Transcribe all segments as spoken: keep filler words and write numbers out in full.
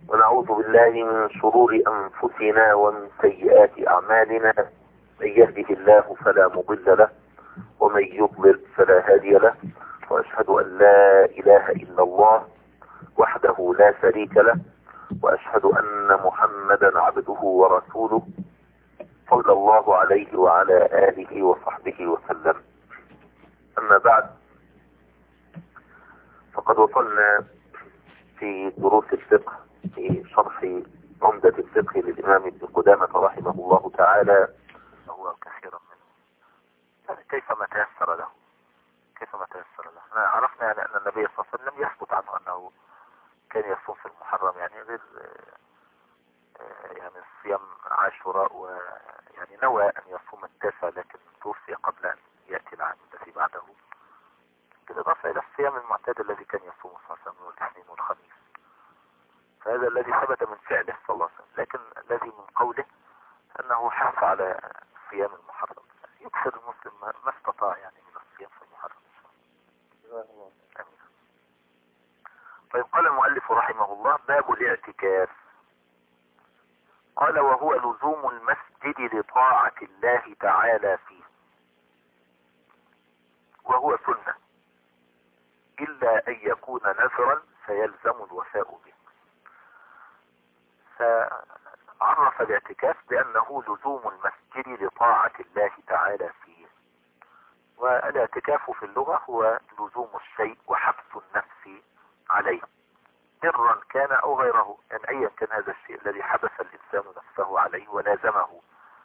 ونعوذ بالله من شرور أنفسنا ومن سيئات أعمالنا. من يهده الله فلا مضل له ومن يضلل فلا هادي له، وأشهد أن لا إله إلا الله وحده لا شريك له، وأشهد أن محمدا عبده ورسوله صلى الله عليه وعلى آله وصحبه وسلم. أما بعد، فقد وصلنا في دروس الفقه في شرح عمدة الفقه للإمام ابن قدامة رحمه الله تعالى، هو كثيرا منه كيفما تيسر له كيفما تيسر له احنا عرفنا يعني أن النبي صلى الله عليه وسلم يثبت عنه أنه كان يصوم في المحرم، يعني غير يعني صيام عاشوراء، ويعني نوى أن يصوم التاسع لكن توفي قبل أن يأتي العام الذي بعده، بالإضافة إلى الصيام المعتاد الذي كان يصوم صلى الله عليه وسلم والاثنين والخميس. فهذا الذي ثبت من فعله صلى الله عليه وسلم، لكن الذي من قوله أنه حث على صيام المحرم. يكثر المسلم ما استطاع يعني من الصيام في المحرم. أمين. طيب، قال المؤلف رحمه الله: باب الاعتكاف. قال: وهو لزوم المسجد لطاعة الله تعالى فيه، وهو سنة إلا أن يكون نذرا فيلزم الوفاء به. فعرف الاعتكاف بأنه لزوم المسجد لطاعة الله تعالى فيه، والاعتكاف في اللغة هو لزوم الشيء وحبس النفس عليه، برا كان أو غيره، يعني أيا كان هذا الشيء الذي حبس الإنسان نفسه عليه ولازمه.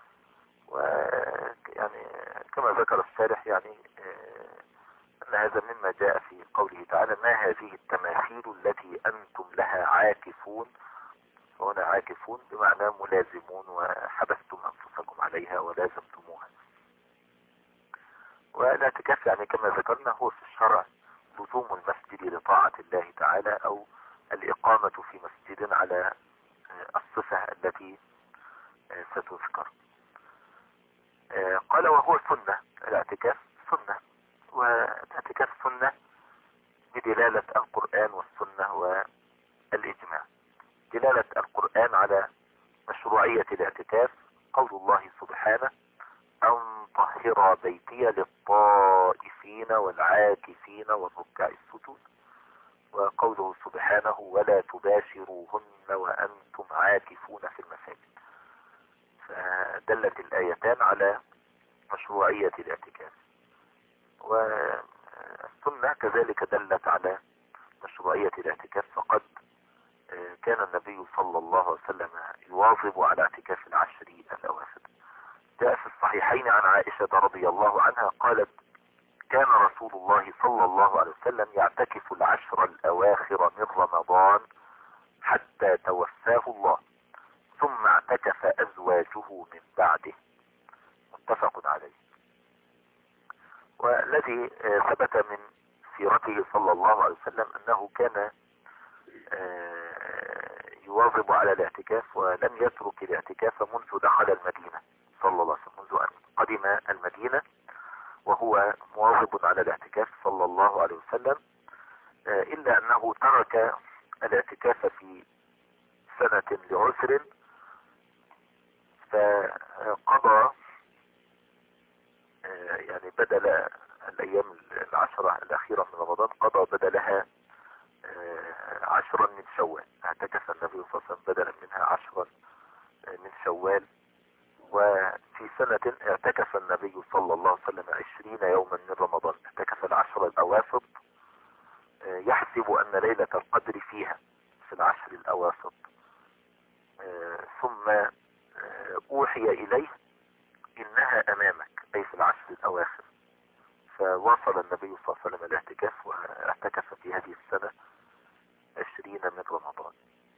ويعني كما ذكر الشارح يعني أن هذا مما جاء في قوله تعالى: ما هذه التماثيل التي أنتم لها عاكفون. هنا عاكفون بمعنى ملازمون، وحبستم أنفسكم عليها ولازمتموها. والاعتكاف يعني كما ذكرنا هو في الشرع لزوم المسجد لطاعة الله تعالى، أو الإقامة في مسجد على الصفة التي ستذكر. قال: وهو سنة. الاعتكاف سنة، والاعتكاف سنة بدلالة القرآن والسنة والإجماع. دلالة القرآن على مشروعية الاعتكاف قول الله سبحانه: أن طهر بيتي للطائفين والعاكفين والركع السجود. وقوله سبحانه: ولا تباشروهن وأنتم عاكفون في المساجد. فدلت الآيتان على مشروعية الاعتكاف. والسنة كذلك دلت على مشروعية الاعتكاف، فقد كان النبي صلى الله عليه وسلم يواظب على اعتكاف العشر الأواخر. جاء في الصحيحين عن عائشة رضي الله عنها قالت: كان رسول الله صلى الله عليه وسلم يعتكف العشر الأواخر من رمضان حتى توفاه الله، ثم اعتكف أزواجه من بعده. متفق عليه. والذي ثبت من سيرته صلى الله عليه وسلم أنه كان يواظب على الاعتكاف، ولم يترك الاعتكاف منذ دخل المدينة صلى الله عليه وسلم، منذ أن قدم المدينة وهو مواظب على الاعتكاف صلى الله عليه وسلم، إلا أنه ترك الاعتكاف في سنة لعسر، فقضى يعني بدل الأيام العشرة الأخيرة من رمضان قضى بدلها عشرا من شوال. اعتكف النبي صلى الله عليه وسلم بدلا منها عشرا من شوال. وفي سنة اعتكف النبي صلى الله عليه وسلم عشرين يوما من رمضان، اعتكف العشر الأواسط، يحسب أن ليلة القدر فيها في العشر الأواسط. ثم أوحي إليه: إنها أمامك، أي في العشر الأواخر. فواصل النبي صلى الله عليه وسلم الاعتكاف، واعتكف في هذه السنة عشرين من رمضان.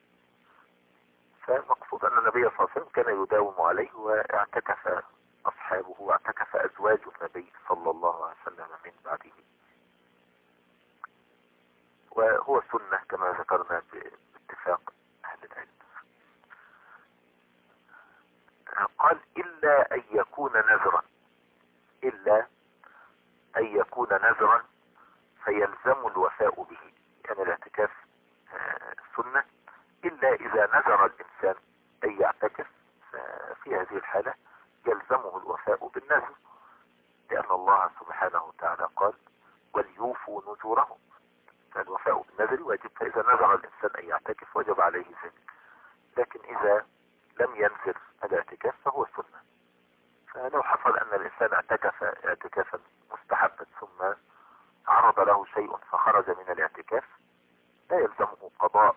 فالمقصود أن النبي صلى الله عليه وسلم كان يداوم عليه، واعتكف أصحابه واعتكف أزواج النبي صلى الله عليه وسلم من بعده. وهو سنة كما ذكرنا باتفاق أهل العلم. قال: إلا أن يكون نذرا. إلا أن يكون نذرا فيلزم الوفاء به. يعني الاعتكاف سنة إلا إذا نذر الإنسان أن يعتكف ففي هذه الحالة يلزمه الوفاء بالنذر، لأن الله سبحانه وتعالى قال وليوفوا نذورهم، فالوفاء بالنذر واجب. فإذا نذر الإنسان أن يعتكف وجب عليه ذلك. لكن إذا لم ينذر الاعتكاف فهو سنة. فلو حصل أن الإنسان اعتكف اعتكافا مستحبا ثم عرض له شيء فخرج من الاعتكاف لا يلزمه قضاء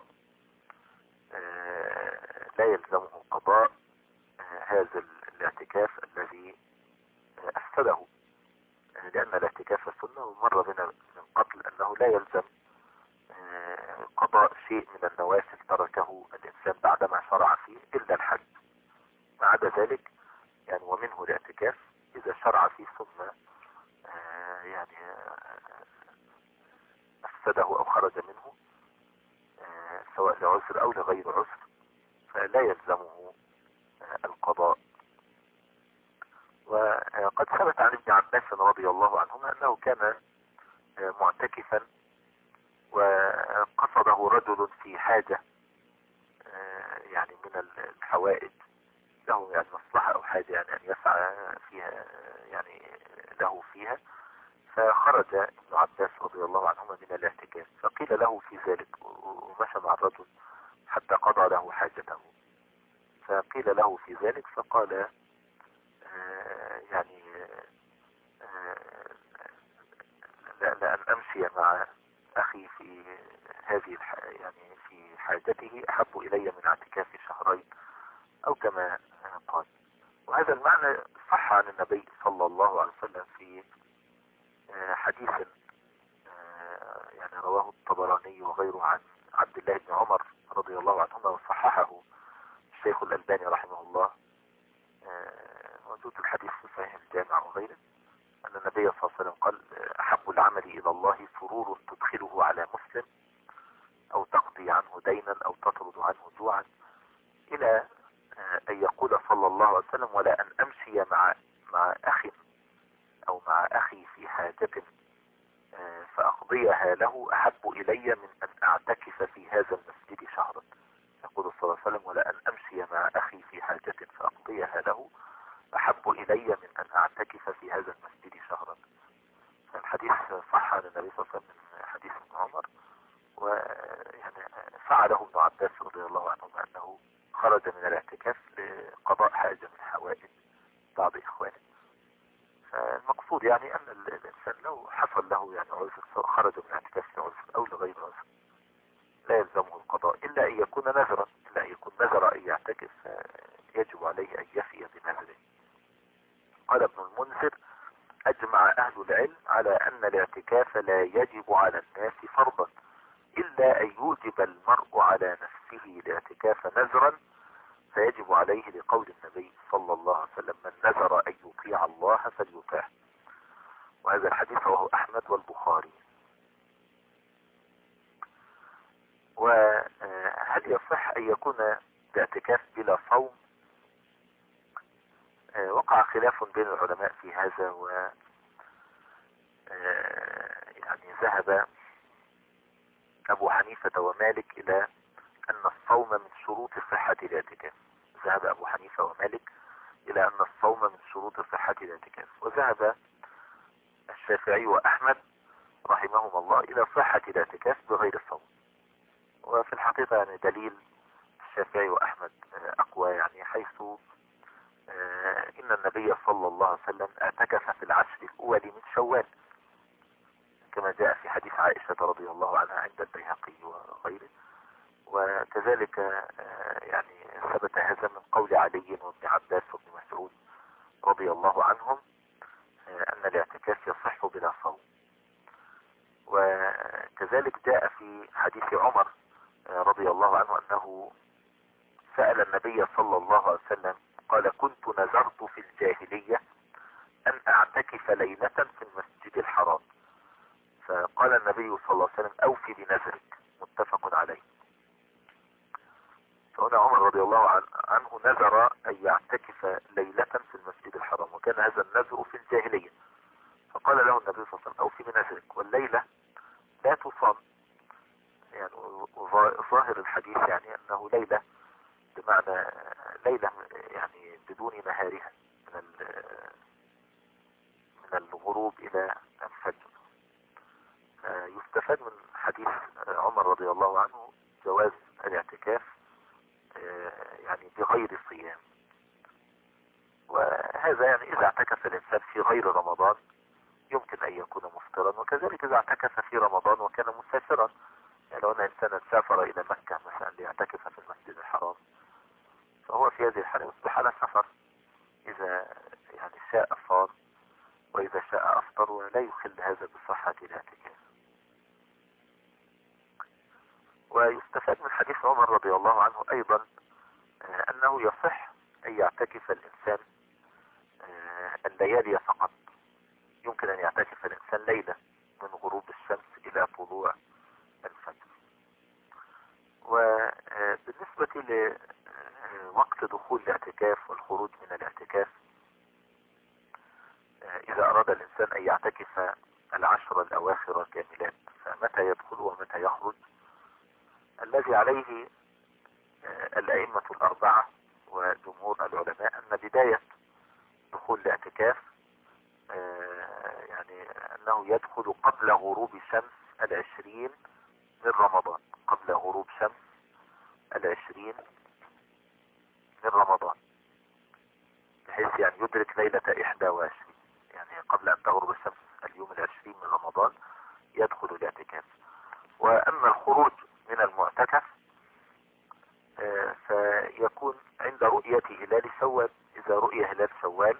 آه لا يلزمه قضاء آه هذا الاعتكاف الذي آه أفسده، آه لأن الاعتكاف سنة. ومر بنا من قبل أنه لا يلزم آه قضاء شيء من النوافل تركه الإنسان بعدما شرع فيه إلا الحج. ما عدا ذلك يعني ومنه الاعتكاف إذا شرع فيه ثم آه يعني آه أفسده أو خرج منه آه سواء لعذر أو لغير عذر فلا يلزمه آه القضاء. وقد ثبت عن ابن عباس رضي الله عنهما أنه كان آه معتكفا وقصده رجل في حاجة آه يعني من الحوائج له، يعني مصلحة أو حاجة يعني أن يسعى فيها يعني له فيها، فخرج ابن عباس رضي الله عنهما من الاعتكاف فقيل له في ذلك، ومشى مع الرجل حتى قضى له حاجته، فقيل له في ذلك فقال آه يعني آه لا لأن أمشي مع أخي في هذه الح... يعني في حاجته أحب إلي من اعتكاف شهرين أو كما قال. وهذا المعنى صح عن النبي صلى الله عليه وسلم في حديث يعني رواه الطبراني وغيره عن عبد الله بن عمر رضي الله عنهما وصححه الشيخ الألباني رحمه الله، موجود الحديث في صحيح الجامع وغيره، أن النبي صلى الله عليه وسلم قال أحب العمل إلى الله سرور تدخله على مسلم أو تقضي عنه دينا أو تطرد عنه جوعا، إلى أن يقول صلى الله عليه وسلم ولا أن أمشي مع مع أخ أو مع أخي في حاجة فأقضيها له أحب إلي من أن أعتكف في هذا المسجد شهرا. يقول صلى الله عليه وسلم ولا أن أمشي مع أخي في حاجة فأقضيها له أحب إلي من أن أعتكف في هذا المسجد شهرا. الحديث صح عن النبي صلى الله عليه وسلم من حديث ابن عمر، ويعني فعله ابن عباس رضي الله عنهما أنه خرج من الاعتكاف لقضاء حاجة من حوائج بعض إخوانه. فالمقصود يعني أن الإنسان لو حصل له يعني عذر سواء خرج من الاعتكاف لعذر أو لغير عذر لا يلزمه القضاء إلا أن يكون نذرا، إلا أن يكون نذر أن يعتكف يجب عليه أن يفي بنذره. قال ابن المنذر أجمع أهل العلم على أن الاعتكاف لا يجب على الناس فرضا إلا أن يوجب المرء على نفسه الاعتكاف نذرا فيجب عليه لقول النبي صلى الله عليه وسلم من نذر أن يطيع الله فليطيعه. وهذا الحديث رواه أحمد والبخاري. وهل يصح أن يكون الاعتكاف بلا صوم؟ وقع خلاف بين العلماء في هذا، و يعني ذهب أبو حنيفة ومالك إلى أن الصوم من شروط صحة الاعتكاف. ذهب أبو حنيفة ومالك إلى أن الصوم من شروط صحة الاعتكاف، وذهب الشافعي وأحمد رحمهم الله إلى صحة الاعتكاف بغير الصوم. وفي الحقيقة يعني دليل الشافعي وأحمد أقوى، يعني حيث إن النبي صلى الله عليه وسلم اعتكف في العشر الأول من شوال كما جاء في حديث عائشة رضي الله عنها عند البيهقي وغيره. وكذلك يعني ثبت هذا من قول علي وابن عباس وابن مسعود رضي الله عنهم أن الاعتكاف يصح بلا صوم. وكذلك جاء في حديث عمر رضي الله عنه أنه سأل النبي صلى الله عليه وسلم قال كنت نذرت في الجاهلية أن أعتكف ليلة في المسجد الحرام، فقال النبي صلى الله عليه وسلم أوفي بنذرك، متفق عليه. فهنا عمر رضي الله عنه نذر أن يعتكف ليلة في المسجد الحرام، وكان هذا النذر في الجاهلية، فقال له النبي صلى الله عليه وسلم أوفي بنذرك، والليلة لا تصام، يعني ظاهر الحديث يعني أنه ليلة بمعنى ليلة يعني بدون نهارها من من الغروب إلى الفجر. يستفاد من حديث عمر رضي الله عنه جواز الاعتكاف يعني بغير صيام، وهذا يعني إذا اعتكف الإنسان في غير رمضان يمكن أن يكون مفطرا، وكذلك إذا اعتكف في رمضان وكان مسافرا. يعني لو أن إنسانا سافر إلى مكة مثلا ليعتكف في المسجد الحرام فهو في هذه الحالة يصبح على سفر، إذا يعني شاء صام وإذا شاء أفطر، ولا يخل هذا بصحة الاعتكاف. ويستفاد من حديث عمر رضي الله عنه أيضا أنه يصح أن يعتكف الإنسان الليالي فقط. يمكن أن يعتكف الإنسان ليلة من غروب الشمس إلى طلوع الفجر. وبالنسبة لوقت دخول الاعتكاف والخروج من الاعتكاف، إذا أراد الإنسان أن يعتكف العشر الأواخر كاملات فمتى يدخل ومتى يخرج؟ الذي عليه الأئمة الأربعة وجمهور العلماء أن بداية دخول الاعتكاف يعني أنه يدخل قبل غروب شمس العشرين من رمضان، قبل غروب شمس العشرين من رمضان، بحيث يعني يدرك ليلة إحدى وعشرين، يعني قبل أن تغرب الشمس اليوم العشرين من رمضان يدخل الاعتكاف. وأما الخروج من المعتكف فيكون عند رؤية هلال شوال. إذا رؤي هلال شوال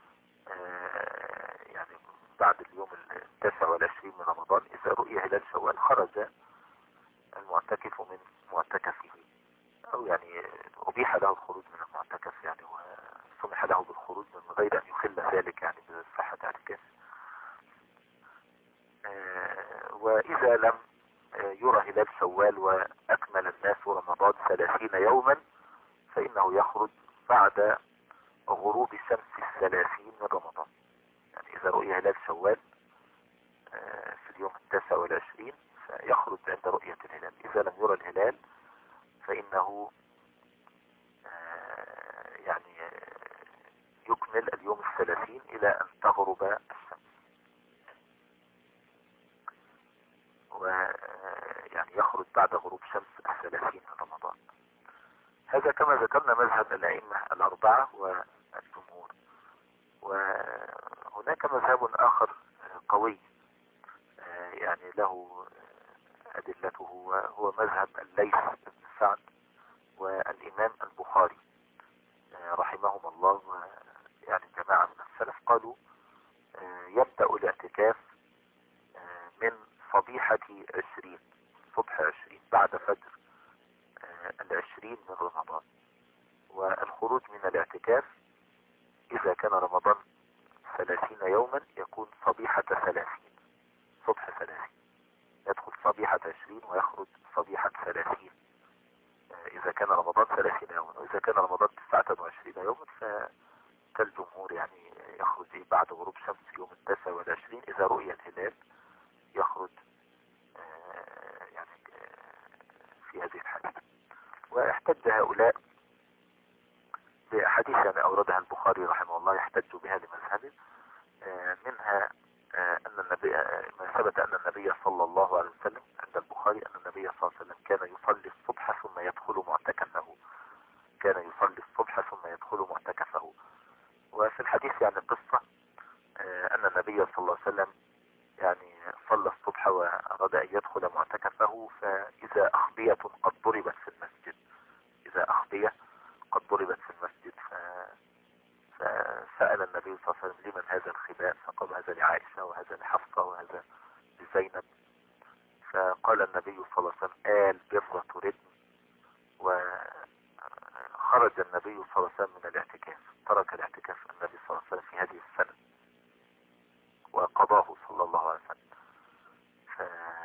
يعني بعد اليوم التاسع والعشرين من رمضان، إذا رؤي هلال شوال خرج المعتكف من معتكفه، أو يعني أبيح له الخروج من المعتكف يعني، وسمح له بالخروج من غير أن يخل ذلك يعني بصحة اعتكاف. وإذا لم يرى هلال شوال وأكمل الناس رمضان ثلاثين يوما فإنه يخرج بعد غروب شمس الثلاثين من رمضان. يعني إذا رؤي هلال شوال في اليوم التاسع والعشرين فيخرج عند رؤية الهلال. إذا لم يرى الهلال فإنه يعني يكمل اليوم الثلاثين إلى أن تغرب الشمس، ويعني يخرج بعد غروب شمس الثلاثين من رمضان. هذا كما ذكرنا مذهب الأئمة الأربعة والجمهور. وهناك مذهب آخر قوي يعني له أدلته، وهو مذهب الليث بن سعد والإمام البخاري رحمهم الله، يعني جماعة من السلف قالوا يبدأ الاعتكاف من صبيحة عشرين، صبح عشرين بعد فجر العشرين من رمضان. والخروج من الاعتكاف إذا كان رمضان ثلاثين يوما يكون صبيحة ثلاثين، صبح ثلاثين، يدخل صبيحة عشرين ويخرج صبيحة ثلاثين إذا كان رمضان ثلاثين يوما. وإذا كان رمضان تسعة وعشرين يوما فكالجمهور يعني يخرج بعد غروب شمس يوم التاسع والعشرين. إذا رؤي الهلال يخرج يعني في هذه الحالة. واحتج هؤلاء بأحاديث يعني أوردها البخاري رحمه الله يحتج بها لمذهبه، منها أن النبي ما ثبت أن النبي صلى الله عليه وسلم عند البخاري أن النبي صلى الله عليه وسلم كان يصلي الصبح ثم يدخل معتكفه، كان يصلي الصبح ثم يدخل معتكفه. وفي الحديث يعني قصة أن النبي صلى الله عليه وسلم يعني صلى الصبح وأراد أن يدخل معتكفه، فإذا أخبية قد ضربت في المسجد، إذا أخبية قد ضربت في المسجد ف... فسأل النبي صلى الله عليه وسلم لمن هذا الخباء؟ فقال هذا لعائشة وهذا لحفصة وهذا لزينب. فقال النبي صلى الله عليه وسلم آل بر تردن. وخرج النبي صلى الله عليه وسلم من الاعتكاف، ترك الاعتكاف النبي صلى الله عليه وسلم في هذه السنة وقضاه صلى الله عليه وسلم. ف...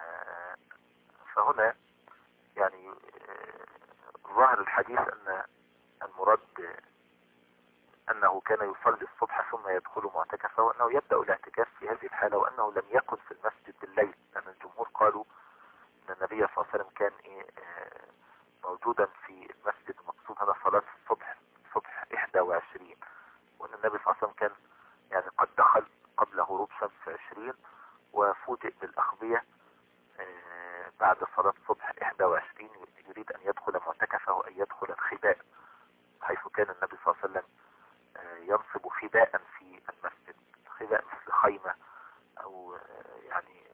فهنا يعني ظاهر الحديث أن المراد أنه كان يصلي الصبح ثم يدخل معتكفه، وأنه يبدأ الاعتكاف في هذه الحالة، وأنه لم يكن في المسجد بالليل، لأن الجمهور قالوا أن النبي صلى الله عليه وسلم كان موجودا في المسجد المقصود المقصود هنا صلاة الصبح، صبح إحدى وعشرين، وأن النبي صلى الله عليه وسلم كان يعني قد دخل قبل غروب شمس عشرين وفوجئ بالأخبية بعد صلاة الصبح إحدى وعشرين، يريد أن يدخل معتكفه، أن يدخل الخباء، حيث كان النبي صلى الله عليه وسلم ينصب خباء في المسجد، خباء مثل خيمة أو يعني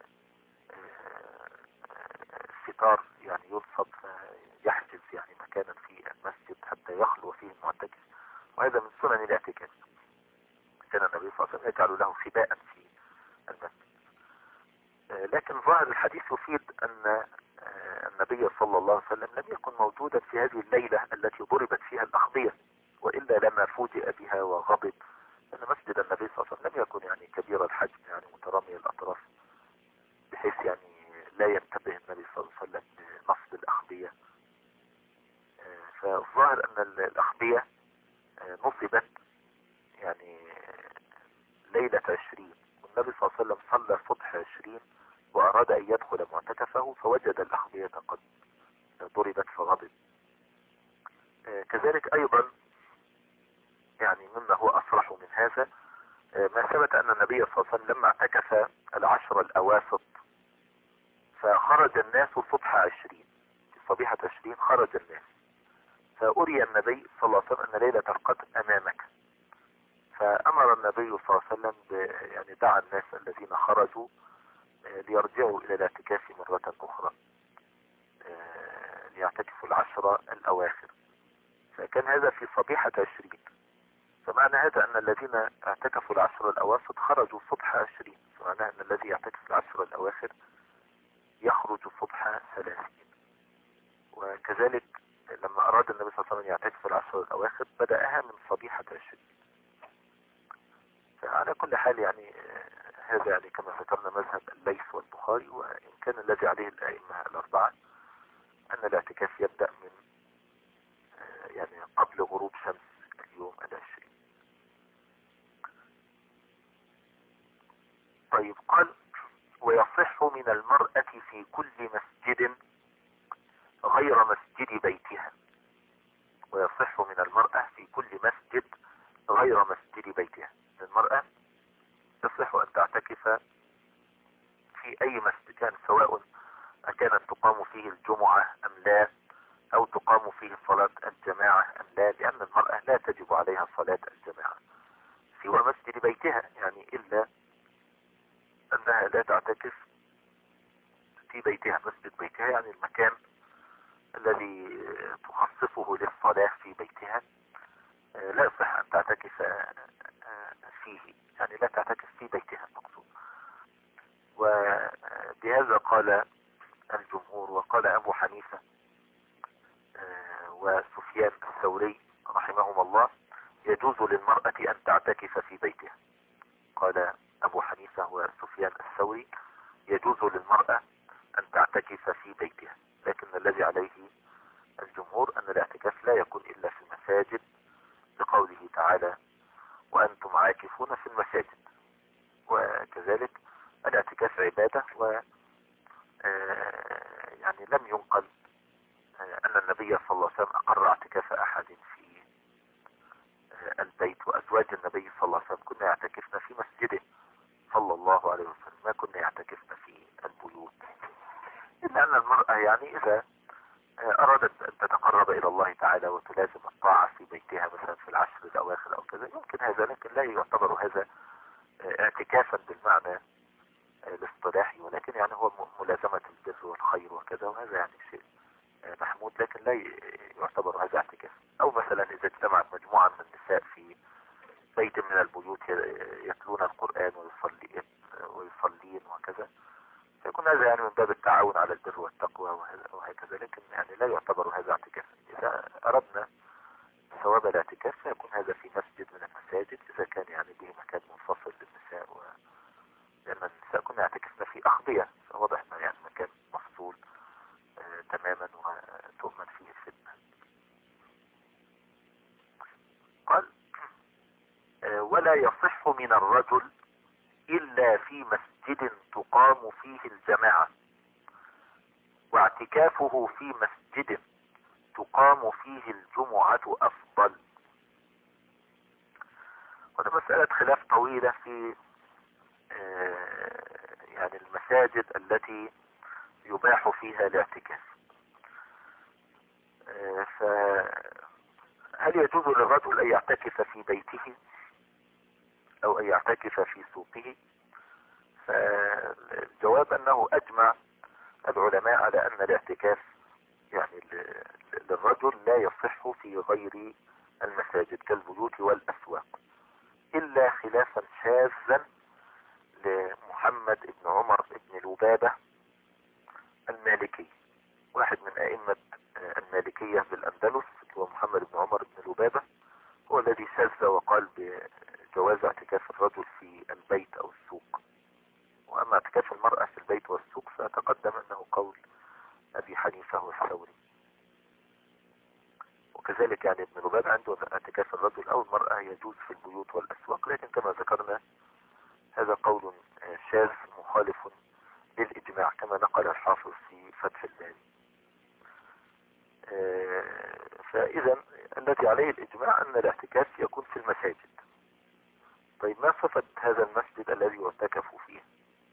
ستار يعني ينصب يحجز يعني مكانا في المسجد حتى يخلو فيه المعتكف، وهذا من سنن الاعتكاف. كان النبي صلى الله عليه وسلم يجعل له خباء في المسجد. لكن ظاهر الحديث يفيد أن النبي صلى الله عليه وسلم لم يكن موجودا في هذه الليلة التي ضربت فيها الأخبية، وإلا لما فوجئ بها وغضب، أن مسجد النبي صلى الله عليه وسلم لم يكن يعني كبير الحجم يعني مترامي الأطراف، بحيث يعني لا ينتبه النبي صلى الله عليه وسلم لنصب الأخبية. فالظاهر أن الأخبية نصبت يعني ليلة عشرين، والنبي صلى الله عليه وسلم صلى صبح عشرين وأراد أن يدخل معتكفه فوجد الأخبية قد ضربت فغضب. كذلك أيضا يعني مما هو أصرح من هذا ما ثبت أن النبي صلى الله عليه وسلم لما اعتكف العشر الأواسط فخرج الناس صبح عشرين، في صبيحة عشرين خرج الناس، فأري النبي صلى الله عليه وسلم أن ليلة القدر أمامك، فأمر النبي صلى الله عليه وسلم يعني دعا الناس الذين خرجوا ليرجعوا إلى الاعتكاف مرة أخرى ليعتكفوا العشرة الأواخر، فكان هذا في صبيحة عشرين، فمعنى هذا أن الذين اعتكفوا العشر الأواسط خرجوا صبح عشرين، فمعنى أن الذي يعتكف العشر الأواخر يخرج صبح ثلاثين. وكذلك لما أراد النبي صلى الله عليه وسلم يعتكف العشر الأواخر بدأها من صبيحة عشرين. فعلى كل حال يعني هذا يعني كما ذكرنا مذهب الليث والبخاري، وإن كان الذي عليه الأئمة الأربعة أن الاعتكاف يبدأ من يعني قبل غروب شمس اليوم العشرين. طيب قال ويصح من المرأة في كل مسجد غير مسجد بيتها، ويصح من المرأة في كل مسجد غير مسجد بيتها، المرأة يصح أن تعتكف في أي مسجد كان، سواء كانت تقام فيه الجمعة أم لا، أو تقام فيه صلاة الجماعة أم لا، لأن المرأة لا تجب عليها صلاة الجماعة سوى مسجد بيتها، يعني إلا أنها لا تعتكف في بيتها، مسجد بيتها يعني المكان الذي تخصصه للصلاة في بيتها لا يصح أن تعتكف فيه، يعني لا تعتكف في بيتها المقصود. وبهذا قال الجمهور، وقال أبو حنيفة وسفيان الثوري رحمهم الله يجوز للمرأة أن تعتكف في بيتها. قال أبو حنيفة وسفيان الثوري يجوز للمرأة أن تعتكف في بيتها، لكن الذي عليه الجمهور أن الاعتكاف لا يكون إلا في المساجد، لقوله تعالى وأنتم عاكفون في المساجد. وكذلك الاعتكاف عبادة، و يعني لم ينقل أن النبي صلى الله عليه وسلم أقر اعتكاف أحد في البيت، وأزواج النبي صلى الله عليه وسلم كنا يعتكفن في مسجده صلى الله عليه وسلم، ما كنا يعتكفن في البيوت، إلا أن المرأة يعني إذا أرادت أن تتقرب إلى الله تعالى وتلازم الطاعة في بيتها مثلا في العشر الأواخر أو كذا يمكن هذا، لكن لا يعتبر هذا اعتكافا بالمعنى الاصطلاحي، ولكن يعني هو ملازمة البر والخير وكذا، وهذا يعني شيء محمود، لكن لا يعتبر هذا اعتكاف. أو مثلا إذا اجتمعت مجموعة من النساء في بيت من البيوت يتلون القرآن ويصلي ويصلين وكذا، فيكون هذا يعني من باب التعاون على البر والتقوى وهكذا، لكن يعني لا يعتبر هذا اعتكاف. إذا أردنا ثواب الاعتكاف فيكون هذا في مسجد من المساجد، إذا كان يعني به مكان منفصل للنساء، و... لأن النساء كنا يعتكفن في أخبية، فواضح أنه يعني مكان مفصول آه تماما وتؤمن فيه الفتنة. قال آه ولا يصح من الرجل إلا في مسجد تقام فيه الجماعة، واعتكافه في مسجد تقام فيه الجمعة أفضل. وده مسألة خلاف طويلة في يعني المساجد التي يباح فيها الاعتكاف. فهل يجوز للرجل أن يعتكف في بيته أو أن يعتكف في سوقه؟ فالجواب أنه أجمع العلماء على أن الاعتكاف يعني للرجل لا يصح في غير المساجد كالبيوت والأسواق، إلا خلافا شاذا لمحمد بن عمر بن لبابة المالكي، واحد من أئمة المالكية بالأندلس، هو محمد بن عمر بن لبابة، هو الذي شذ وقال بجواز اعتكاف الرجل في البيت أو السوق. وأما اعتكاف المرأة في البيت والسوق فتقدم أنه قول أبي حنيفة والثوري. وكذلك يعني ابن لبابة عنده اعتكاف الرجل أو المرأة يجوز في البيوت والأسواق، لكن كما ذكرنا هذا قول شاذ مخالف للإجماع كما نقل الحافظ في فتح الباري. فإذا الذي عليه الإجماع أن الاعتكاف يكون في المساجد. طيب ما صفة هذا المسجد الذي يعتكف فيه؟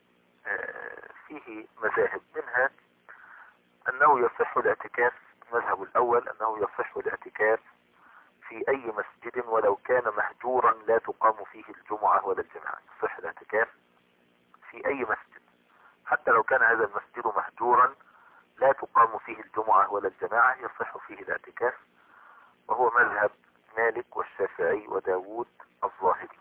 فيه مذاهب، منها أنه يصح الاعتكاف، المذهب الأول أنه يصح الاعتكاف في أي مسجد ولو كان مهجورا لا تقام فيه الجمعة ولا الجماعة. يصح الاعتكاف في أي مسجد حتى لو كان هذا المسجد مهجورا لا تقام فيه الجمعة ولا الجماعة، يصح فيه الاعتكاف، وهو مذهب مالك والشافعي وداود الظاهري.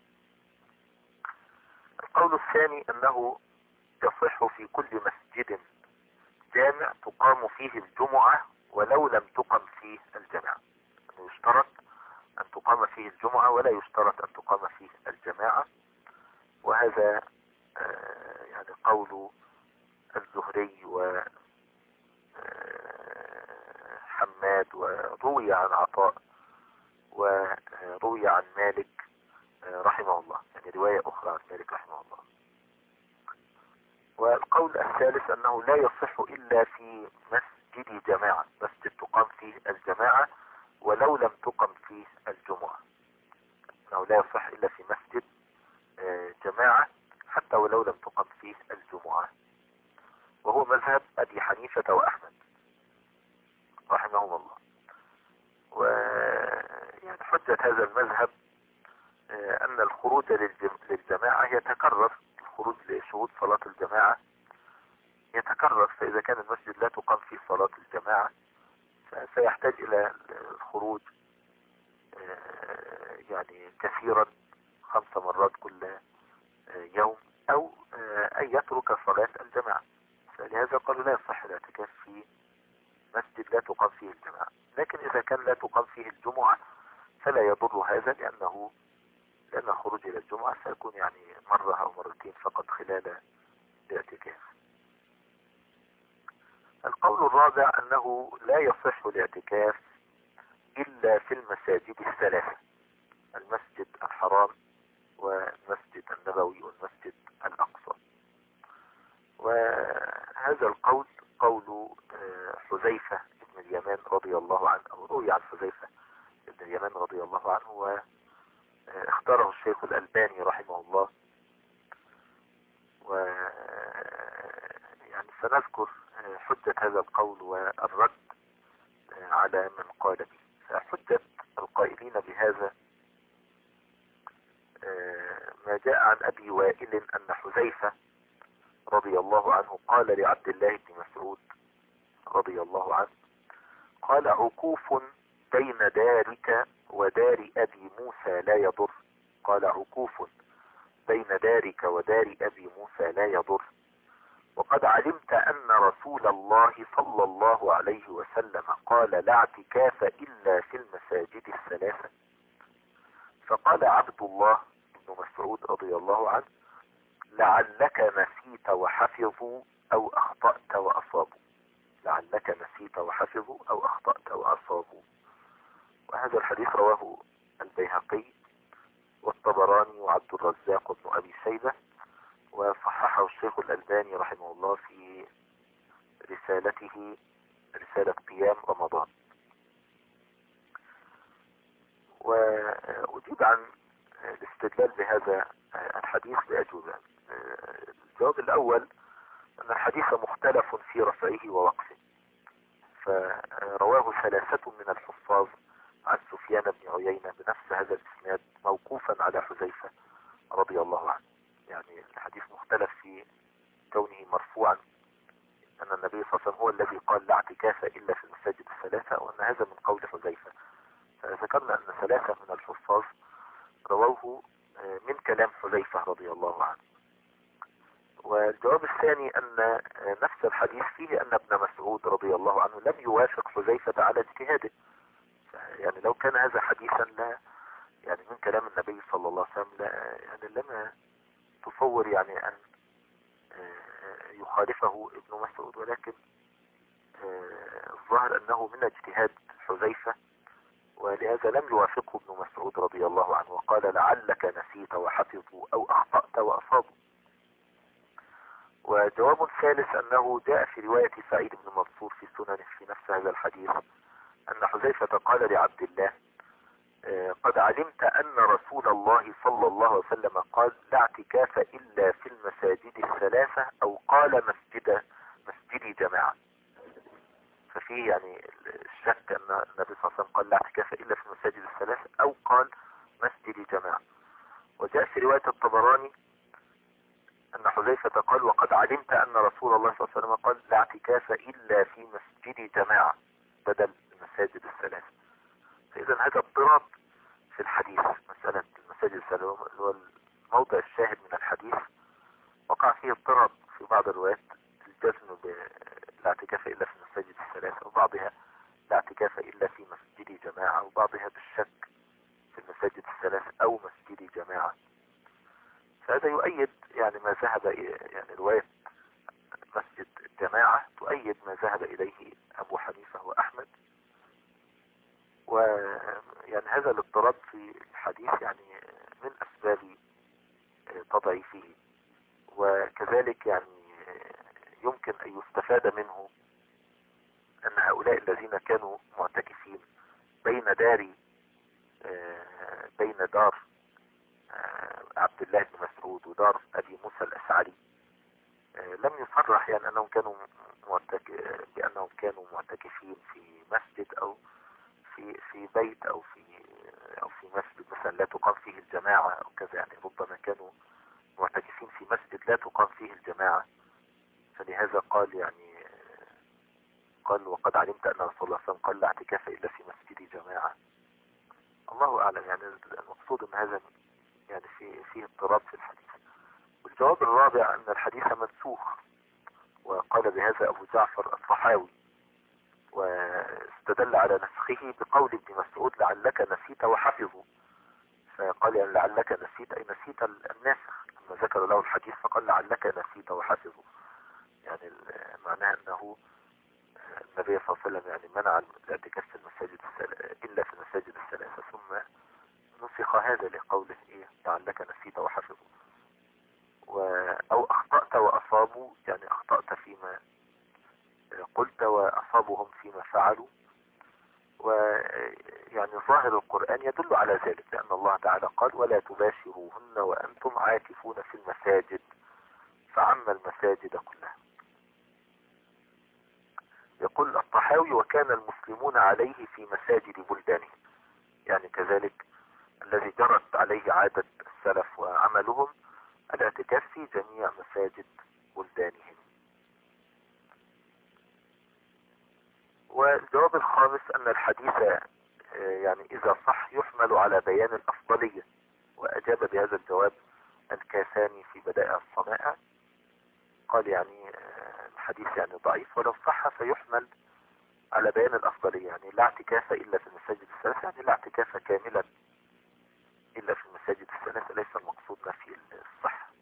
القول الثاني أنه يصح في كل مسجد جامع تقام فيه الجمعة ولو لم تقم فيه الجماعة. يشترط أن تقام فيه الجمعة ولا يشترط أن تقام فيه الجماعة، وهذا يعني قول الزهري وحماد وروي عن عطاء وروي عن مالك رحمه الله، يعني رواية أخرى عن مالك رحمه الله. والقول الثالث أنه لا يصح إلا في مسجد جماعة، مسجد تقام فيه الجماعة ولو لم تقم فيه الجمعة، أنه لا يصح إلا في مسجد جماعة حتى ولو لم تقم فيه الجمعة، وهو مذهب أبي حنيفة وأحمد رحمهم الله. ويعني حجة هذا المذهب أن الخروج للجماعة يتكرر، الخروج لشهود صلاة الجماعة يتكرر، فإذا كان المسجد لا تقام فيه صلاة الجماعة فسيحتاج إلى الخروج يعني كثيرا، خمس مرات كل يوم، أو أن يترك صلاة الجماعة. فلهذا قالوا لا يصح الاعتكاف في مسجد لا تقام فيه الجماعة. لكن إذا كان لا تقام فيه الجمعة فلا يضر هذا، لأنه لأن الخروج إلى الجمعة سيكون يعني مرة أو مرتين فقط خلال الاعتكاف. القول الرابع أنه لا يصح الاعتكاف إلا في المساجد الثلاثة، المسجد الحرام والمسجد النبوي والمسجد الأقصى. وهذا القول قول حذيفة بن اليمان رضي الله عنه، أو روي عن حذيفة بن اليمان رضي الله عنه، واختاره الشيخ الألباني رحمه الله. و يعني سنذكر حجة هذا القول والرد على من قال به. فحجة القائلين بهذا ما جاء عن أبي وائل أن حذيفة رضي الله عنه قال لعبد الله بن مسعود رضي الله عنه، قال عكوف بين دارك ودار أبي موسى لا يضر، قال عكوف بين دارك ودار أبي موسى لا يضر، وقد علمت أن رسول الله صلى الله عليه وسلم قال لا اعتكاف إلا في المساجد الثلاثة. فقال عبد الله بن مسعود رضي الله عنه لعلك نسيت وحفظوا أو أخطأت وأصابوا، لعلك نسيت وحفظوا أو أخطأت وأصابوا. وهذا الحديث رواه البيهقي والطبراني وعبد الرزاق وابن أبي شيبة، وصححه الشيخ الألباني رحمه الله في رسالته رسالة قيام رمضان. الاستدلال بهذا الحديث بأجوبة. الجواب الأول أن الحديث مختلف في رفعه ووقفه، فرواه ثلاثة من الحفاظ عن سفيان بن عيينة بنفس هذا الإسناد موقوفا على حذيفة رضي الله عنه. يعني الحديث مختلف في كونه مرفوعا أن النبي صلى الله عليه وسلم هو الذي قال لا اعتكاف إلا في المساجد الثلاثة، وأن هذا من قول حذيفة. فذكرنا أن ثلاثة من الحفاظ رووه من كلام حذيفة رضي الله عنه. والجواب الثاني أن نفس الحديث فيه أن ابن مسعود رضي الله عنه لم يوافق حذيفة على اجتهاده. يعني لو كان هذا حديثا لا يعني من كلام النبي صلى الله عليه وسلم لا يعني لما تصور يعني أن يخالفه ابن مسعود، ولكن الظاهر أنه من اجتهاد حذيفة، ولهذا لم يوافقه ابن مسعود رضي الله عنه وقال لعلك نسيت وحفظوا أو أخطأت وأصابوا. وجواب ثالث أنه جاء في رواية سعيد بن منصور في سننه في نفس هذا الحديث أن حذيفة قال لعبد الله قد علمت أن رسول الله صلى الله عليه وسلم قال لا اعتكاف إلا في المساجد الثلاثة، أو قال مسجد مسجدي جماعة. ففي يعني الشك أن النبي صلى الله عليه وسلم قال لا اعتكاف إلا في المساجد الثلاثة أو قال مسجدي جماعة. وجاء في رواية الطبراني أن حذيفة قال وقد علمت أن رسول الله صلى الله عليه وسلم قال لا اعتكاف إلا في مسجدي جماعة بدل المساجد الثلاثة. فإذا هذا اضطراب في الحديث، مسألة المساجد الثلاثة اللي هو الموضع الشاهد من الحديث وقع فيه اضطراب في بعض الروايات، الجزم بالاعتكاف إلا في المساجد الثلاثة، وبعضها لا اعتكاف إلا في مسجدي جماعة، وبعضها بالشك في المساجد الثلاثة أو مسجدي جماعة. فهذا يؤيد يعني ما ذهب يعني رواية مسجد الجماعة تؤيد ما ذهب إليه أبو حنيفة وأحمد. ويعني هذا الاضطراب في الحديث يعني من أسباب تضعيفه. وكذلك يعني يمكن أن يستفاد منه أن هؤلاء الذين كانوا معتكفين بين داري بين دار عبد الله بن مسعود ودار أبي موسى الأشعري لم يصرح يعني أنهم كانوا معتك... بأنهم كانوا معتكفين في مسجد أو في في بيت أو في أو في مسجد مثلا لا تقام فيه الجماعة أو كذا. يعني ربما كانوا معتكفين في مسجد لا تقام فيه الجماعة، فلهذا قال يعني قال وقد علمت أن رسول الله صلى الله عليه وسلم قال لا اعتكاف إلا في مسجدي جماعة. الله أعلم. يعني المقصود أن هذا يعني في فيه اضطراب في الحديث. والجواب الرابع أن الحديث منسوخ، وقال بهذا أبو جعفر الطحاوي، واستدل على نسخه بقول ابن مسعود لعلك نسيت وحفظوا. فقال يعني لعلك نسيت أي نسيت الناسخ، لما ذكر له الحديث فقال لعلك نسيت وحفظوا. يعني معناه أنه النبي صلى الله عليه وسلم يعني منع الاعتكاف في المساجد إلا في المساجد الثلاثة، ثم نسخ هذا لقوله إيه لعلك نسيت وحفظوا. و... أو أخطأت وأصابوا، يعني أخطأت فيما قلت وأصابهم فيما فعلوا. ويعني ظاهر القرآن يدل على ذلك، لأن الله تعالى قال ولا تباشروهن وأنتم عاكفون في المساجد، فعم المساجد كلها. يقول الطحاوي وكان المسلمون عليه في مساجد بلدانهم، يعني كذلك الذي جرت عليه عادة السلف وعملهم الاعتكاف في جميع مساجد بلدانهم. والجواب الخامس أن الحديث يعني إذا صح يحمل على بيان الأفضلية، وأجاب بهذا الجواب الكاساني في بدائع الصنائع. قال يعني الحديث يعني ضعيف، ولو صح فيحمل على بيان الأفضلية، يعني لا اعتكاف إلا في المساجد الثلاثة، يعني لا اعتكاف كاملا إلا في المساجد الثلاثة، ليس المقصود نفي الصحة.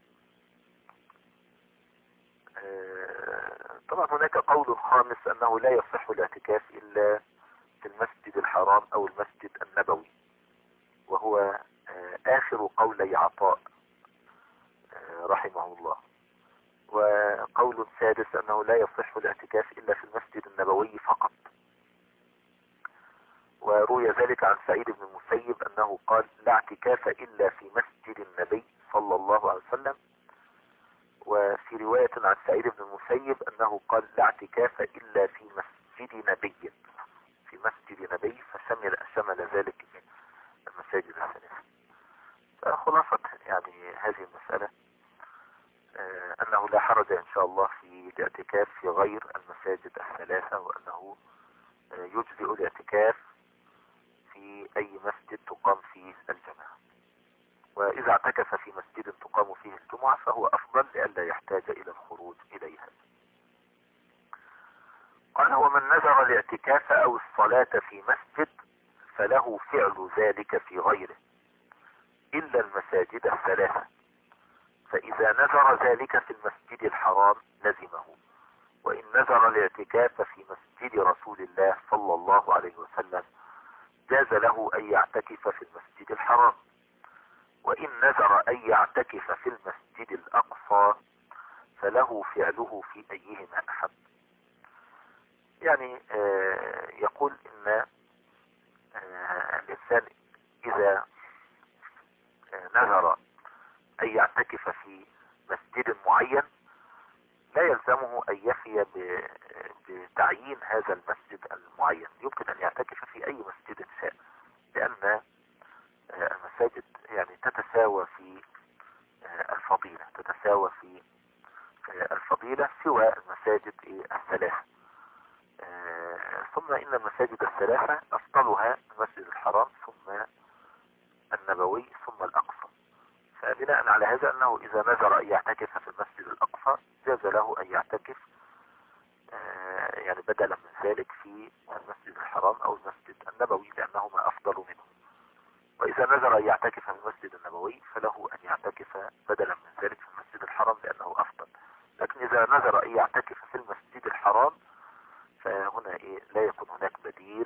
طبعا هناك قول خامس أنه لا يصح الاعتكاف إلا في المسجد الحرام أو المسجد النبوي، وهو آخر قولي عطاء رحمه الله. وقول سادس أنه لا يصح الاعتكاف إلا في المسجد النبوي فقط. وروي ذلك عن سعيد بن المسيب أنه قال لا اعتكاف إلا في مسجد النبي صلى الله عليه وسلم. وفي رواية عن سعيد بن المسيب أنه قال لا اعتكاف إلا في مسجد نبي، في مسجد نبي، فشمل شمل ذلك من المساجد الثلاثة. فخلاصة يعني هذه المسألة آه أنه لا حرج إن شاء الله في الاعتكاف في غير المساجد الثلاثة، وأنه آه يجزئ الاعتكاف في أي مسجد تقام فيه الجماعة. وإذا اعتكف في مسجد تقام فيه الجمعة فهو أفضل لئلا يحتاج إلى الخروج إليها. قال ومن نذر الاعتكاف أو الصلاة في مسجد فله فعل ذلك في غيره إلا المساجد الثلاثة، فإذا نذر ذلك في المسجد الحرام لزمه. وإن نذر الاعتكاف في مسجد رسول الله صلى الله عليه وسلم جاز له أن يعتكف في المسجد الحرام. وإن نذر أن يعتكف في المسجد الأقصى فله فعله في أيهما أحب. يعني آه يقول إن آه الإنسان إذا آه نذر أن يعتكف في مسجد معين لا يلزمه أن يفي بتعيين هذا المسجد المعين، يمكن أن يعتكف في أي مسجد شاء، لأن المساجد يعني تتساوى في الفضيلة، تتساوى في الفضيلة سوى المساجد الثلاثة. ثم إن المساجد الثلاثة أفضلها المسجد الحرام ثم النبوي ثم الأقصى. فبناء على هذا أنه إذا نذر أن يعتكف في المسجد الأقصى جاز له أن يعتكف يعني بدلا من ذلك في المسجد الحرام أو المسجد النبوي لأنهما أفضل منه. وإذا نذر أن يعتكف في المسجد النبوي فله أن يعتكف بدلا من ذلك في المسجد الحرام لأنه أفضل. لكن إذا نذر أن يعتكف في المسجد الحرام فهنا إيه لا يكون هناك بديل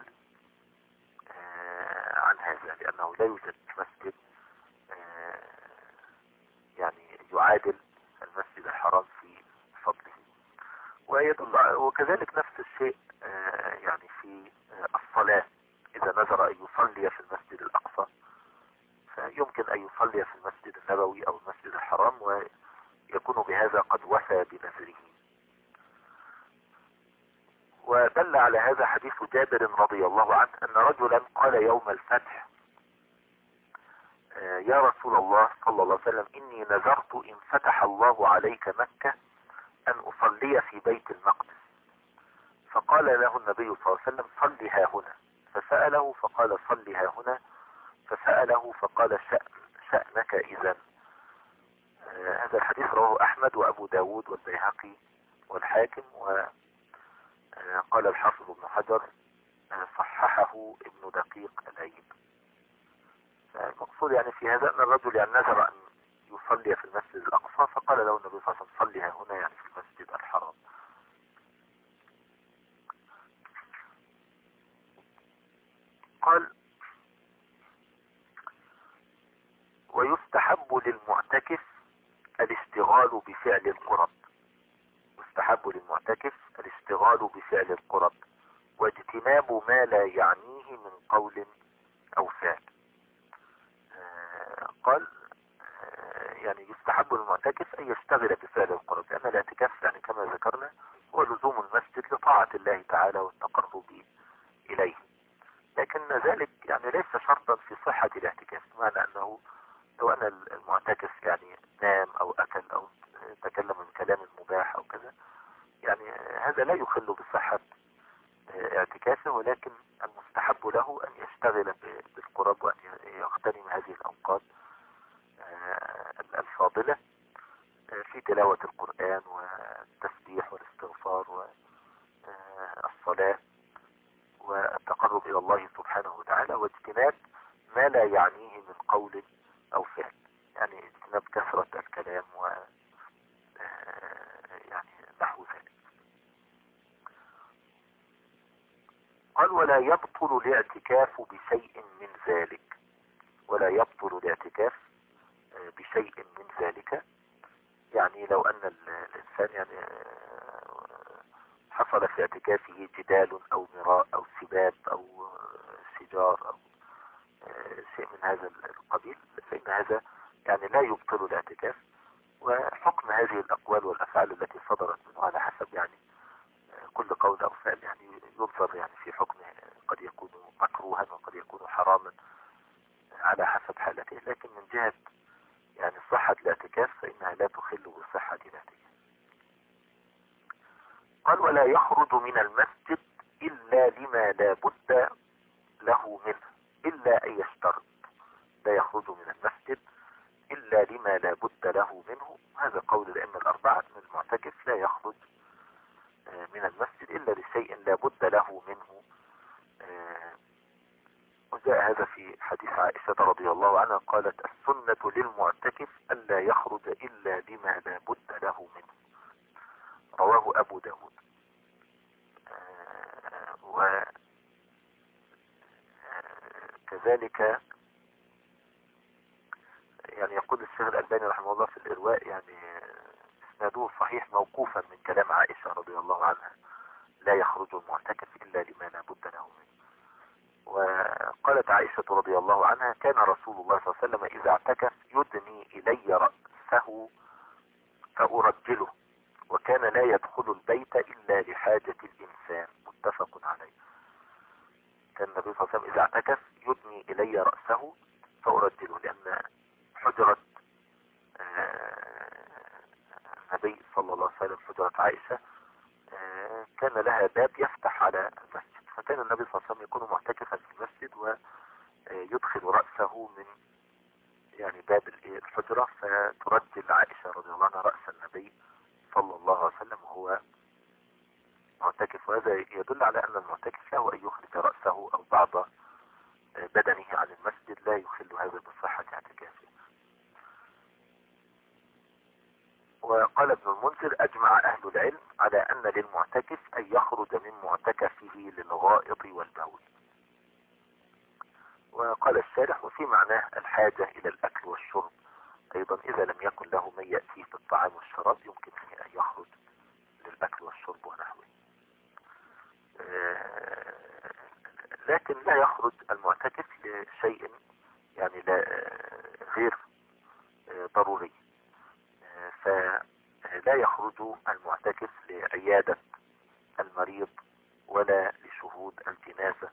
آه عن هذا، لأنه لا يوجد مسجد آه يعني يعادل المسجد الحرام في فضله. ويدل وكذلك نفس الشيء آه يعني في آه الصلاة، إذا نذر أن يصلي في المسجد الأقصى فيمكن أن يصلي في المسجد النبوي أو المسجد الحرام ويكون بهذا قد وفى بنذره. ودل على هذا حديث جابر رضي الله عنه أن رجلا قال يوم الفتح يا رسول الله صلى الله عليه وسلم إني نذرت إن فتح الله عليك مكة أن أصلي في بيت المقدس. فقال له النبي صلى الله عليه وسلم صل ها هنا. فسأله فقال صل ها هنا. فسأله فقال شأن شأنك إذن. آه هذا الحديث رواه أحمد وأبو داود والبيهقي والحاكم، وقال الحافظ ابن حجر آه صححه ابن دقيق العيد. المقصود يعني في هذا أن الرجل يعني نذر أن يصلي في المسجد الأقصى فقال له النبي صلى الله عليه وسلم صل ها هنا يعني في المسجد الحرام. قال ويستحب للمعتكف الاشتغال بفعل القرب. يستحب للمعتكف الاشتغال بفعل القرب واجتناب ما لا يعنيه من قول أو فعل. آه قال آه يعني يستحب للمعتكف أن يشتغل بفعل القرب، لأن الاعتكاف يعني كما ذكرنا هو لزوم المسجد لطاعة الله تعالى والتقرب إليه، لكن ذلك يعني ليس شرطا في صحة الاعتكاف، بمعنى أنه لو أن المعتكف يعني نام أو أكل أو تكلم من كلام مباح أو كذا يعني هذا لا يخل بصحة اعتكافه، ولكن المستحب له أن يشتغل بالقرب وأن يغتنم هذه الأوقات الفاضلة في تلاوة القرآن والتسبيح والاستغفار والصلاة والتقرب إلى الله سبحانه وتعالى، واجتناب ما لا يعنيه من قول أو فعل، يعني اجتناب كثرة الكلام و يعني نحو ذلك. قال ولا يبطل الاعتكاف بشيء من ذلك. ولا يبطل الاعتكاف بشيء من ذلك، يعني لو أن الإنسان يعني حصل في اعتكافه جدال أو مراء أو سباب أو أحجار أو شيء من هذا القبيل، فإن هذا يعني لا يبطل الاعتكاف. وحكم هذه الأقوال والأفعال التي صدرت منه على حسب يعني كل قول أو فعل يعني ينظر يعني في حكمه، قد يكون مكروها وقد يكون حراما على حسب حالته، لكن من جهة يعني صحة الاعتكاف فإنها لا تخل بصحة الاعتكاف. قال ولا يخرج من المسجد إلا لما لا بد له منه إلا أن يشترط. لا يخرج من المسجد إلا لما لا بد له منه. هذا قول الأئمة الأربعة من المعتكف لا يخرج من المسجد إلا لشيء لا بد له منه. وجاء هذا في حديث عائشة رضي الله عنها قالت السنة للمعتكف ألا يخرج إلا لما لا بد له منه. رواه أبو داود. وكذلك يعني يقول الشيخ الألباني رحمه الله في الإرواء يعني اسناده صحيح موقوفا من كلام عائشة رضي الله عنها لا يخرج المعتكف إلا لما لا بد له منه. وقالت عائشة رضي الله عنها كان رسول الله صلى الله عليه وسلم إذا اعتكف يدني إلي رأسه فأرجله وكان لا يدخل البيت إلا لحاجة الإنسان. متفق عليه. كان النبي صلى الله عليه وسلم إذا اعتكف يدني إلي رأسه فأرجله، لأن حجرة النبي صلى الله عليه وسلم حجرة عائشة كان لها باب يفتح على المسجد، فكان النبي صلى الله عليه وسلم يكون معتكفا في المسجد ويدخل رأسه من يعني باب الحجرة فترجل عائشة رضي الله عنها رأس النبي صلى الله عليه وسلم وهو معتكف. وهذا يدل على أن المعتكف له أن يخرج رأسه أو بعض بدنه عن المسجد لا يخل هذا بصحة اعتكافه. وقال ابن المنذر أجمع أهل العلم على أن للمعتكف أن يخرج من معتكفه للغائط والبول. وقال الشارح وفي معناه الحاجة إلى الأكل والشرب أيضا إذا لم يكن له من يأتيه في الطعام والشراب يمكن أن يخرج للأكل والشرب ونحوه. لكن لا يخرج المعتكف لشيء يعني لا غير ضروري، فلا يخرج المعتكف لعيادة المريض ولا لشهود الجنازة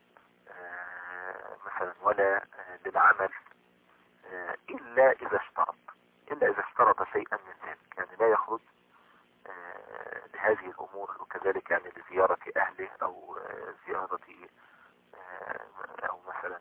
مثلا ولا للعمل إلا إذا اشترط إلا إذا اشترط شيئا من ذلك. يعني لا يخرج لهذه الأمور، وكذلك يعني لزيارة أهله أو زيارة أو مثلا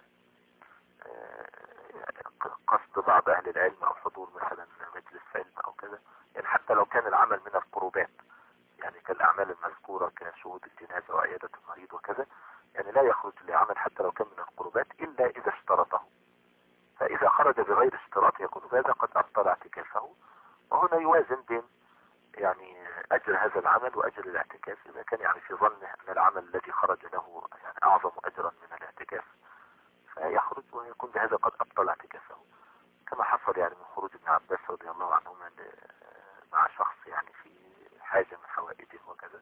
قصد بعض أهل العلم أو حضور مثلا مجلس علم أو كذا. يعني حتى لو كان العمل من القربات يعني كالأعمال المذكورة كشهود الجنازة وعيادة المريض وكذا، يعني لا يخرج لعمل حتى لو كان من القربات إلا إذا اشترطه. فإذا خرج بغير اشتراط يكون هذا قد أبطل اعتكافه. وهنا يوازن بين يعني أجر هذا العمل وأجر الاعتكاف. إذا كان يعني في ظنه أن العمل الذي خرج له يعني أعظم أجرا من الاعتكاف فيخرج ويكون بهذا قد أبطل اعتكافه، كما حصل يعني من خروج ابن عباس رضي الله عنهما مع شخص يعني في حاجة من حوائجه وكذا.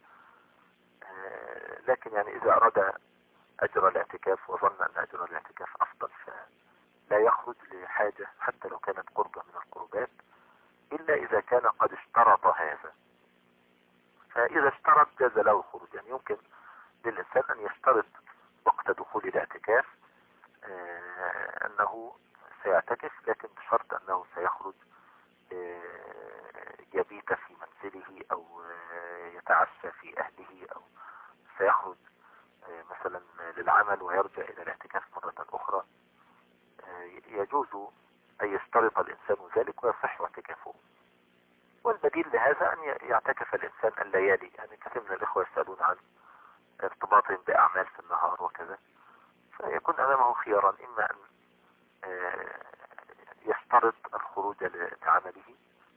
لكن يعني إذا أراد أجر الاعتكاف وظن أن أجر الاعتكاف أفضل فلا يخرج لحاجة حتى لو كانت قربة من القربات إلا إذا كان قد اشترط هذا. فإذا اشترط جاز له الخروج. يعني يمكن للإنسان أن يشترط وقت دخول الاعتكاف آه أنه سيعتكف، لكن بشرط أنه سيخرج آه يبيت في منزله أو آه يتعشى في أهله أو سيخرج آه مثلا للعمل ويرجع إلى الاعتكاف مرة أخرى. آه يجوز أن يشترط الإنسان ذلك ويصح اعتكافه. والبديل لهذا أن يعتكف الإنسان الليالي. يعني كثير من الإخوة يسألون عن ارتباطهم بأعمال في النهار وكذا، فيكون أمامه خيارا إما أن يشترط الخروج لعمله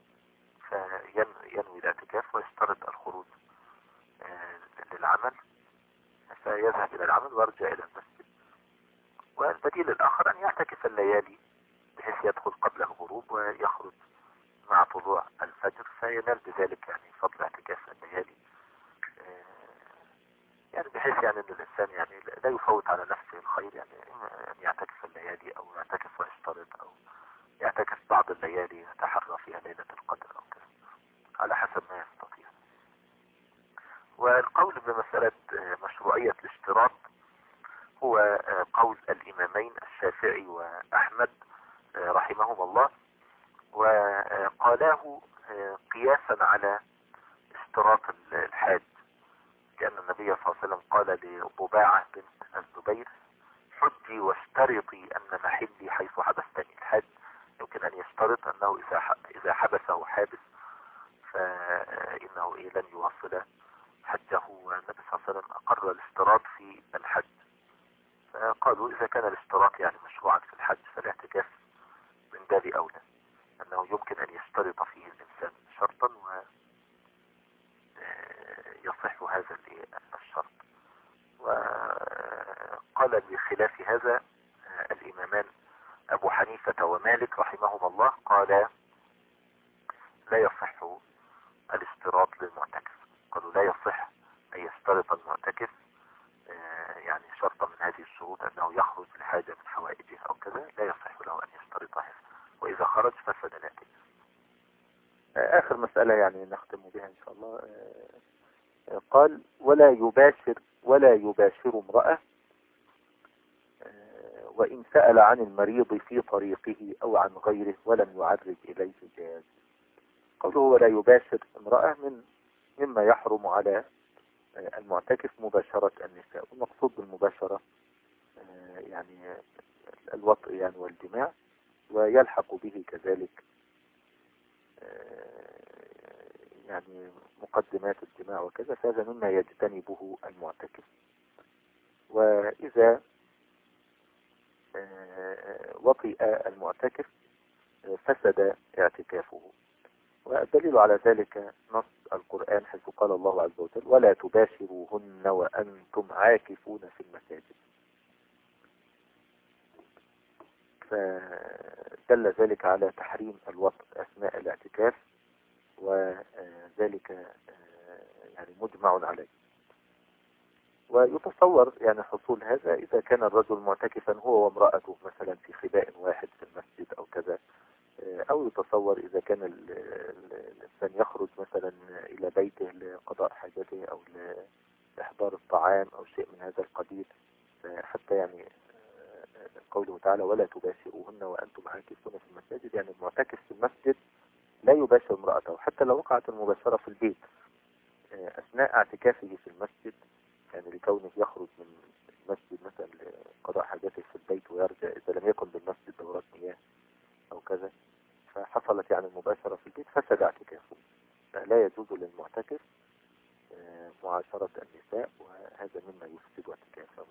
فينوي الاعتكاف ويشترط الخروج للعمل فيذهب إلى العمل ويرجع إلى المسجد. والبديل الآخر أن يعتكف الليالي بحيث يدخل قبل الغروب ويخرج مع طلوع الفجر فينال بذلك يعني فضل اعتكاف الليالي. يعني بحيث يعني ان الانسان يعني لا يفوت على نفسه الخير، يعني ان يعتكف الليالي او يعتكف ويشترط او يعتكف بعض الليالي يتحرى فيها ليلة القدر او كذا على حسب ما يستطيع. والقول بمسألة مشروعية الاشتراط هو قول الامامين الشافعي واحمد رحمهم الله، وقالاه قياسا على اشتراط الحاج، لأن النبي صلى الله عليه وسلم قال لضباعة بنت الزبير: حجي واشترطي أن محلي حيث حبستني. الحاج يمكن أن يشترط أنه إذا إذا حبسه حابس فإنه إيه لن يواصل حجه، والنبي صلى الله عليه وسلم أقر الاشتراط في الحج. فقالوا إذا كان الاشتراط يعني مشروعا في الحج فالاعتكاف من باب أولى، أنه يمكن أن يشترط فيه الإنسان شرطا ويصح هذا الشرط. وقال بخلاف هذا الإمامان أبو حنيفة ومالك رحمهما الله، قال لا يصح الاشتراط للمعتكف. قالوا لا يصح أن يشترط المعتكف يعني شرطا من هذه الشروط أنه يخرج لحاجة من حوائجه أو كذا، لا يصح له أن يشترطها، وإذا خرج فسد الاعتكاف. آخر مسألة يعني نختم بها إن شاء الله، قال: ولا يباشر ولا يباشر امرأة وإن سأل عن المريض في طريقه أو عن غيره ولم يعرج إليه جاز. قوله ولا يباشر امرأة من مما يحرم على المعتكف مباشرة النساء، والمقصود بالمباشرة يعني الوطء يعني والجماع، ويلحق به كذلك يعني مقدمات الجماع وكذا، فهذا مما يجتنبه المعتكف. وإذا وطئ المعتكف فسد اعتكافه، والدليل على ذلك نص القرآن حيث قال الله عز وجل: ولا تباشروهن وأنتم عاكفون في المساجد. فدل ذلك على تحريم الوطء أثناء الاعتكاف، وذلك يعني مجمع عليه. ويتصور يعني حصول هذا إذا كان الرجل معتكفا هو وامرأته مثلا في خباء واحد في المسجد أو كذا، أو يتصور إذا كان الإنسان يخرج مثلا إلى بيته لقضاء حاجته أو لإحضار الطعام أو شيء من هذا القبيل، حتى يعني قوله تعالى: ولا تباشروهن وأنتم عاكفون في المساجد، يعني المعتكف في المسجد لا يباشر امرأته، حتى لو وقعت المباشرة في البيت أثناء اعتكافه في المسجد، يعني لكونه يخرج من المسجد مثلا لقضاء حاجته في البيت ويرجع، إذا لم يكن بالمسجد دورات مياه أو كذا، فحصلت يعني المباشرة في البيت فسد اعتكافه. فلا يجوز للمعتكف معاشرة النساء، وهذا مما يفسد اعتكافه.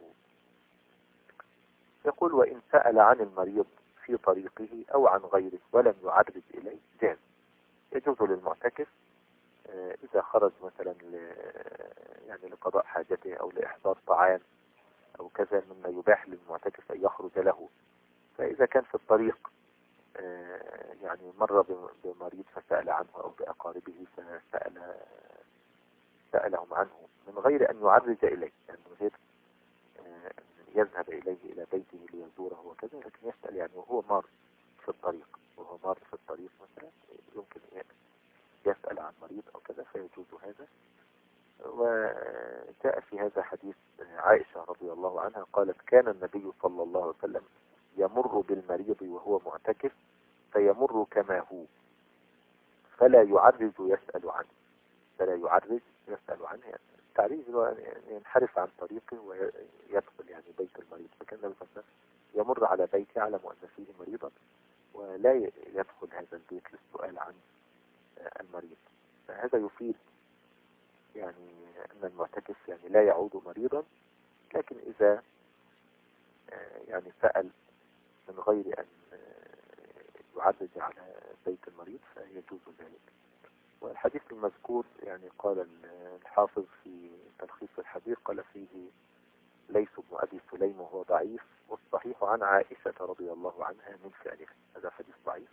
يقول: وإن سأل عن المريض في طريقه أو عن غيره ولم يعرج إليه جاز. يجوز للمعتكف إذا خرج مثلا ل... يعني لقضاء حاجته أو لإحضار طعام أو كذا مما يباح للمعتكف أن يخرج له، فإذا كان في الطريق يعني مر بمريض فسأل عنه أو بأقاربه فسأل سألهم عنه من غير أن يعرج إليه، يعني من غير أن يذهب إليه إلى بيته ليزوره وكذا، لكن يسأل يعني وهو مار في الطريق وهو مار في الطريق مثلا يمكن يسأل عن مريض أو كذا، فيجوز هذا. وجاء في هذا حديث عائشة رضي الله عنها قالت: كان النبي صلى الله عليه وسلم يمر بالمريض وهو معتكف فيمر كما هو فلا يعرج يسأل عنه. فلا يعرج يسأل عنه يعني التعريج هو ينحرف عن طريقه ويدخل يعني بيت المريض، فكان النبي صلى الله عليه وسلم يمر على بيته يعلم أن فيه مريضا ولا يدخل هذا البيت للسؤال عن المريض. فهذا يفيد يعني أن المعتكف يعني لا يعود مريضا، لكن إذا يعني سأل من غير أن يعرج على بيت المريض فيجوز ذلك. والحديث المذكور يعني قال الحافظ في تلخيص الحديث قال فيه ليس ابن أبي سليم وهو ضعيف، والصحيح عن عائشة رضي الله عنها من فعله. هذا حديث ضعيف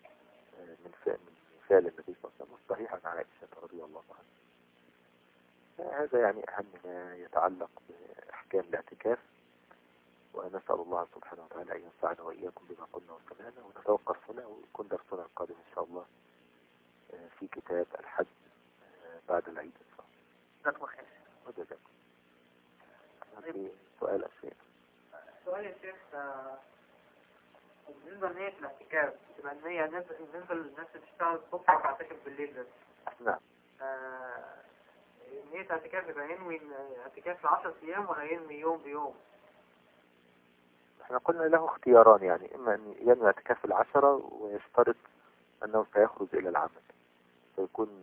من فعل من فعل النبي صلى الله عليه وسلم، والصحيح عن عائشة رضي الله عنها. هذا يعني أهم ما يتعلق بأحكام الاعتكاف، ونسأل الله سبحانه وتعالى أن ينفعنا وإياكم بما قلنا وسمعنا، ونتوقف هنا ويكون درسنا القادم إن شاء الله في كتاب الحج بعد العيد إن شاء الله. جزاكم خير. وجزاكم. في سؤال أخير. سؤال يا شيخ، بالنسبة لنية الاعتكاف تبقى النية بالنسبة للناس اللي بتشتغل الصبح وتعتكف بالليل بس. نعم. آه، نية الاعتكاف يبقى ينوي اعتكاف عشرة أيام ولا ينوي يوم بيوم؟ احنا قلنا له اختياران، يعني إما أن ينوي اعتكاف العشرة ويشترط أنه سيخرج إلى العمل، فيكون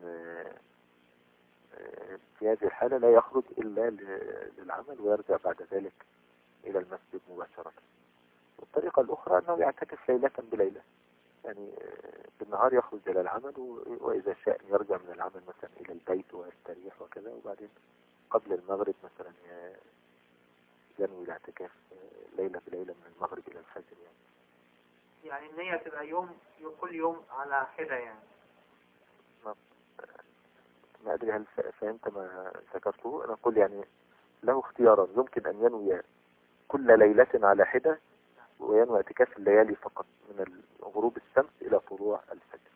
في هذه الحالة لا يخرج إلا للعمل ويرجع بعد ذلك إلى المسجد مباشرة. والطريقة الأخرى أنه يعتكف ليلة بليلة، يعني بالنهار يخرج إلى العمل، وإذا شاء يرجع من العمل مثلا إلى البيت ويستريح وكذا، وبعدين قبل المغرب مثلا ينوي الاعتكاف ليلة بليلة من المغرب إلى الفجر. يعني يعني النية تبقى يوم كل يوم على حدة يعني. ما أدري هل فهمت ما ذكرته. أنا أقول يعني له اختيارا، يمكن أن ينوي كل ليلة على حدة وينوي اعتكاف الليالي فقط من غروب الشمس إلى طلوع الفجر،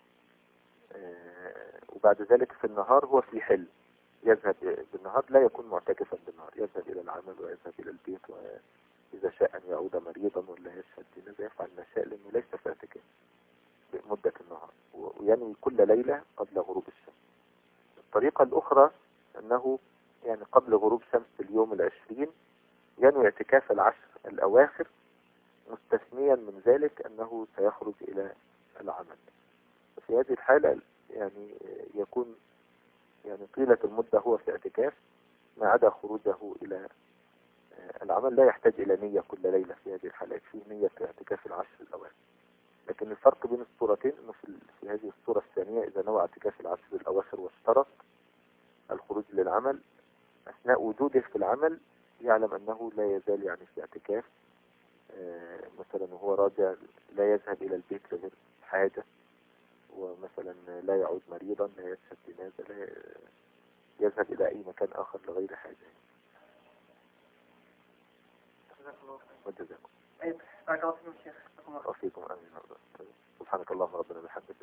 آه وبعد ذلك في النهار هو في حل، يذهب بالنهار لا يكون معتكفا بالنهار، يذهب إلى العمل ويذهب إلى البيت، وإذا شاء أن يعود مريضا ولا يشهد جنازة يفعل ما شاء، لأنه ليس في اعتكاف مدة النهار، وينوي كل ليلة قبل غروب الشمس. الطريقة الأخرى أنه يعني قبل غروب شمس اليوم العشرين ينوي اعتكاف العشر الأواخر، مستثنيا من ذلك أنه سيخرج إلى العمل. في هذه الحالة يعني يكون يعني طيلة المدة هو في اعتكاف، ما عدا خروجه إلى العمل لا يحتاج إلى نية كل ليلة. في هذه الحالة فيه نية في اعتكاف العشر الأواخر. لكن الفرق بين الصورتين أنه في, في هذه الصورة الثانية إذا نوى اعتكاف العشر الأواخر واشترط الخروج للعمل، أثناء وجوده في العمل يعلم أنه لا يزال يعني في اعتكاف، آه مثلا وهو راجع لا يذهب إلى البيت لغير حاجة، ومثلا لا يعود مريضا، لا يشهد جنازة، لا يذهب إلى أي مكان آخر لغير حاجة. وجزاكم. أيوة. بارك الله فيكم شيخ. وفيكم آمين. سبحانك اللهم ربنا وبحمدك.